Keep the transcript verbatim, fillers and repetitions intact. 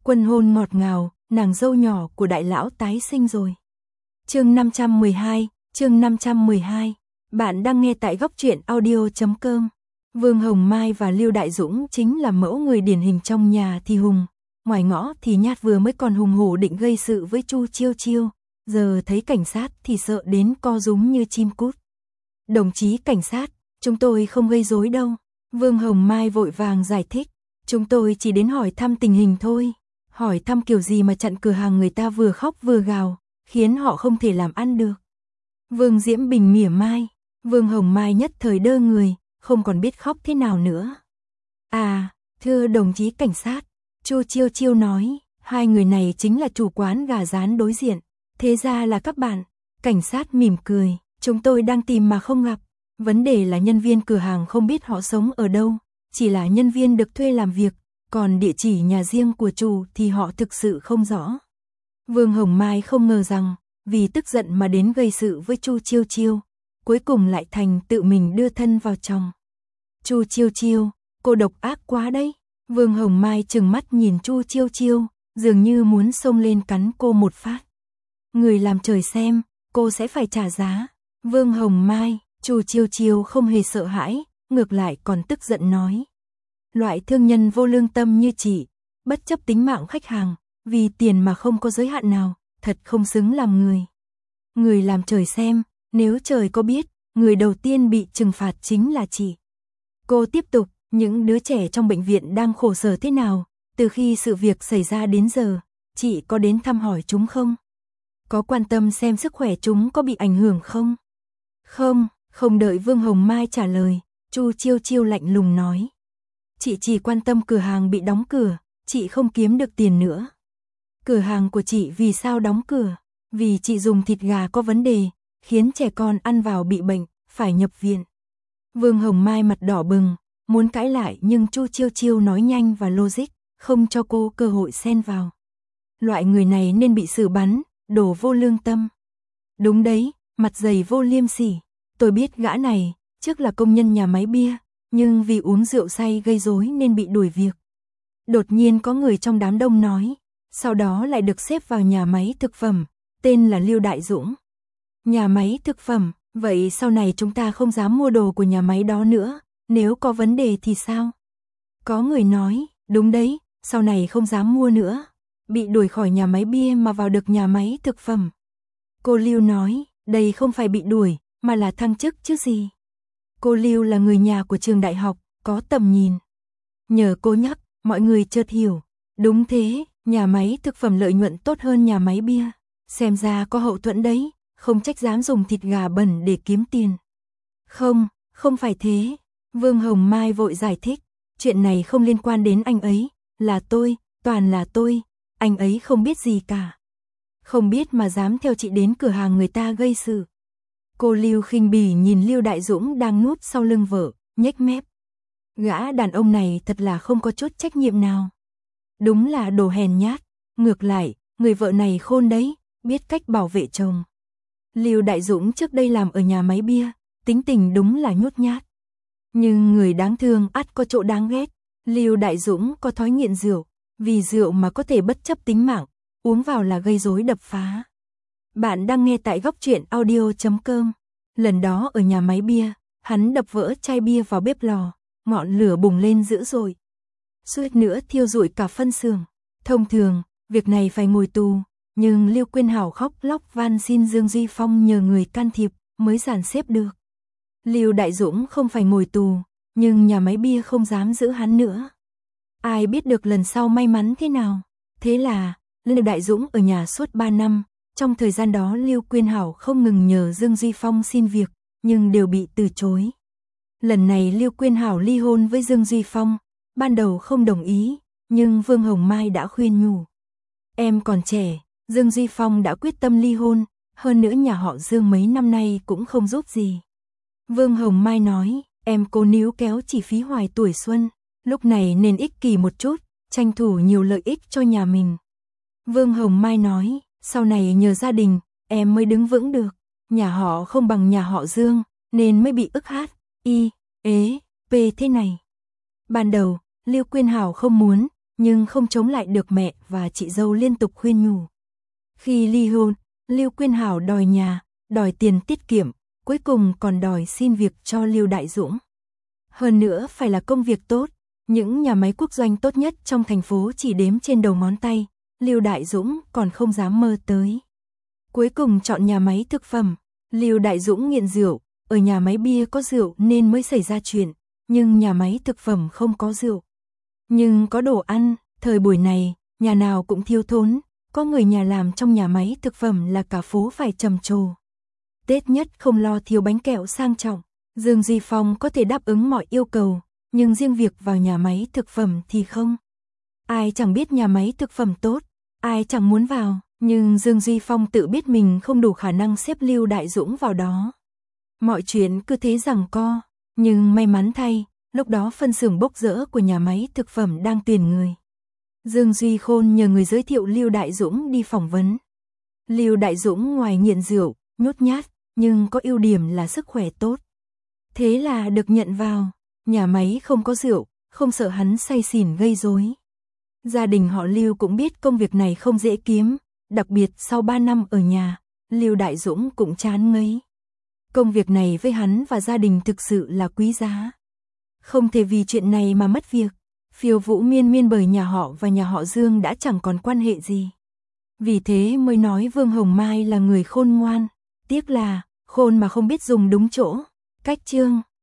Quân hôn ngọt ngào, nàng dâu nhỏ của đại lão tái sinh rồi. Chương năm trăm mười hai, chương năm trăm mười hai. Bạn đang nghe tại góc truyện audio chấm com. Vương Hồng Mai và Lưu Đại Dũng chính là mẫu người điển hình trong nhà thì hùng, ngoài ngõ thì nhát, vừa mới còn hùng hổ định gây sự với Chu Chiêu Chiêu, giờ thấy cảnh sát thì sợ đến co rúm như chim cút. Đồng chí cảnh sát, chúng tôi không gây rối đâu. Vương Hồng Mai vội vàng giải thích, chúng tôi chỉ đến hỏi thăm tình hình thôi. Hỏi thăm kiểu gì mà chặn cửa hàng người ta vừa khóc vừa gào, khiến họ không thể làm ăn được. Vương Diễm Bình mỉa mai, Vương Hồng Mai nhất thời đơ người, không còn biết khóc thế nào nữa. À, thưa đồng chí cảnh sát, Chu Chiêu Chiêu nói, hai người này chính là chủ quán gà rán đối diện. Thế ra là các bạn. Cảnh sát mỉm cười, chúng tôi đang tìm mà không gặp. Vấn đề là nhân viên cửa hàng không biết họ sống ở đâu, chỉ là nhân viên được thuê làm việc, còn địa chỉ nhà riêng của chủ thì họ thực sự không rõ. Vương Hồng Mai không ngờ rằng, vì tức giận mà đến gây sự với Chu Chiêu Chiêu, cuối cùng lại thành tự mình đưa thân vào chồng. Chu Chiêu Chiêu, cô độc ác quá đấy. Vương Hồng Mai trừng mắt nhìn Chu Chiêu Chiêu, dường như muốn xông lên cắn cô một phát. Người làm trời xem, cô sẽ phải trả giá. Vương Hồng Mai, Chu Chiêu Chiêu không hề sợ hãi, ngược lại còn tức giận nói. Loại thương nhân vô lương tâm như chị, bất chấp tính mạng khách hàng, vì tiền mà không có giới hạn nào, thật không xứng làm người. Người làm trời xem, nếu trời có biết, người đầu tiên bị trừng phạt chính là chị. Cô tiếp tục, những đứa trẻ trong bệnh viện đang khổ sở thế nào, từ khi sự việc xảy ra đến giờ, chị có đến thăm hỏi chúng không? Có quan tâm xem sức khỏe chúng có bị ảnh hưởng không? Không, không đợi Vương Hồng Mai trả lời, Chu Chiêu Chiêu lạnh lùng nói. Chị chỉ quan tâm cửa hàng bị đóng cửa, chị không kiếm được tiền nữa. Cửa hàng của chị vì sao đóng cửa? Vì chị dùng thịt gà có vấn đề, khiến trẻ con ăn vào bị bệnh, phải nhập viện. Vương Hồng Mai mặt đỏ bừng, muốn cãi lại nhưng Chu Chiêu Chiêu nói nhanh và logic, không cho cô cơ hội xen vào. Loại người này nên bị xử bắn, đồ vô lương tâm. Đúng đấy, mặt dày vô liêm sỉ. Tôi biết gã này, trước là công nhân nhà máy bia, nhưng vì uống rượu say gây rối nên bị đuổi việc. Đột nhiên có người trong đám đông nói, sau đó lại được xếp vào nhà máy thực phẩm, tên là Lưu Đại Dũng. Nhà máy thực phẩm, vậy sau này chúng ta không dám mua đồ của nhà máy đó nữa, nếu có vấn đề thì sao? Có người nói, đúng đấy, sau này không dám mua nữa, bị đuổi khỏi nhà máy bia mà vào được nhà máy thực phẩm. Cô Lưu nói, đây không phải bị đuổi, mà là thăng chức chứ gì. Cô Lưu là người nhà của trường đại học, có tầm nhìn. Nhờ cô nhắc, mọi người chợt hiểu. Đúng thế, nhà máy thực phẩm lợi nhuận tốt hơn nhà máy bia. Xem ra có hậu thuẫn đấy, không trách dám dùng thịt gà bẩn để kiếm tiền. Không, không phải thế. Vương Hồng Mai vội giải thích. Chuyện này không liên quan đến anh ấy, là tôi, toàn là tôi. Anh ấy không biết gì cả. Không biết mà dám theo chị đến cửa hàng người ta gây sự. Cô Lưu khinh bỉ nhìn Lưu Đại Dũng đang núp sau lưng vợ, nhếch mép. Gã đàn ông này thật là không có chút trách nhiệm nào. Đúng là đồ hèn nhát. Ngược lại, người vợ này khôn đấy, biết cách bảo vệ chồng. Lưu Đại Dũng trước đây làm ở nhà máy bia, tính tình đúng là nhút nhát. Nhưng người đáng thương ắt có chỗ đáng ghét. Lưu Đại Dũng có thói nghiện rượu, vì rượu mà có thể bất chấp tính mạng, uống vào là gây rối đập phá. Bạn đang nghe tại góc truyện audio chấm com. Lần đó ở nhà máy bia, hắn đập vỡ chai bia vào bếp lò, ngọn lửa bùng lên dữ dội. Suýt nữa thiêu rụi cả phân xưởng. Thông thường, việc này phải ngồi tù, nhưng Lưu Quyên Hảo khóc lóc van xin Dương Duy Phong nhờ người can thiệp mới dàn xếp được. Lưu Đại Dũng không phải ngồi tù, nhưng nhà máy bia không dám giữ hắn nữa. Ai biết được lần sau may mắn thế nào. Thế là, Lưu Đại Dũng ở nhà suốt ba năm. Trong thời gian đó Lưu Quyên Hảo không ngừng nhờ Dương Duy Phong xin việc, nhưng đều bị từ chối. Lần này Lưu Quyên Hảo ly hôn với Dương Duy Phong, ban đầu không đồng ý, nhưng Vương Hồng Mai đã khuyên nhủ. Em còn trẻ, Dương Duy Phong đã quyết tâm ly hôn, hơn nữa nhà họ Dương mấy năm nay cũng không giúp gì. Vương Hồng Mai nói, em cố níu kéo chỉ phí hoài tuổi xuân, lúc này nên ích kỷ một chút, tranh thủ nhiều lợi ích cho nhà mình. Vương Hồng Mai nói, sau này nhờ gia đình, em mới đứng vững được, nhà họ không bằng nhà họ Dương, nên mới bị ức hát, y, ế, p thế này. Ban đầu, Lưu Quyên Hảo không muốn, nhưng không chống lại được mẹ và chị dâu liên tục khuyên nhủ. Khi ly hôn, Lưu Quyên Hảo đòi nhà, đòi tiền tiết kiệm, cuối cùng còn đòi xin việc cho Lưu Đại Dũng. Hơn nữa phải là công việc tốt, những nhà máy quốc doanh tốt nhất trong thành phố chỉ đếm trên đầu ngón tay, Lưu Đại Dũng còn không dám mơ tới. Cuối cùng chọn nhà máy thực phẩm. Lưu Đại Dũng nghiện rượu, ở nhà máy bia có rượu nên mới xảy ra chuyện, nhưng nhà máy thực phẩm không có rượu. Nhưng có đồ ăn, thời buổi này, nhà nào cũng thiếu thốn, có người nhà làm trong nhà máy thực phẩm là cả phố phải trầm trồ. Tết nhất không lo thiếu bánh kẹo sang trọng, Dương Duy Phong có thể đáp ứng mọi yêu cầu, nhưng riêng việc vào nhà máy thực phẩm thì không. Ai chẳng biết nhà máy thực phẩm tốt, ai chẳng muốn vào, nhưng Dương Duy Phong tự biết mình không đủ khả năng xếp Lưu Đại Dũng vào đó. Mọi chuyện cứ thế giằng co, nhưng may mắn thay, lúc đó phân xưởng bốc rỡ của nhà máy thực phẩm đang tuyển người. Dương Duy Khôn nhờ người giới thiệu Lưu Đại Dũng đi phỏng vấn. Lưu Đại Dũng ngoài nghiện rượu, nhút nhát, nhưng có ưu điểm là sức khỏe tốt. Thế là được nhận vào, nhà máy không có rượu, không sợ hắn say xỉn gây rối. Gia đình họ Lưu cũng biết công việc này không dễ kiếm, đặc biệt sau ba năm ở nhà, Lưu Đại Dũng cũng chán ngấy. Công việc này với hắn và gia đình thực sự là quý giá. Không thể vì chuyện này mà mất việc. Phiêu vũ miên miên bởi nhà họ và nhà họ Dương đã chẳng còn quan hệ gì. Vì thế mới nói Vương Hồng Mai là người khôn ngoan. Tiếc là, khôn mà không biết dùng đúng chỗ. Cách chương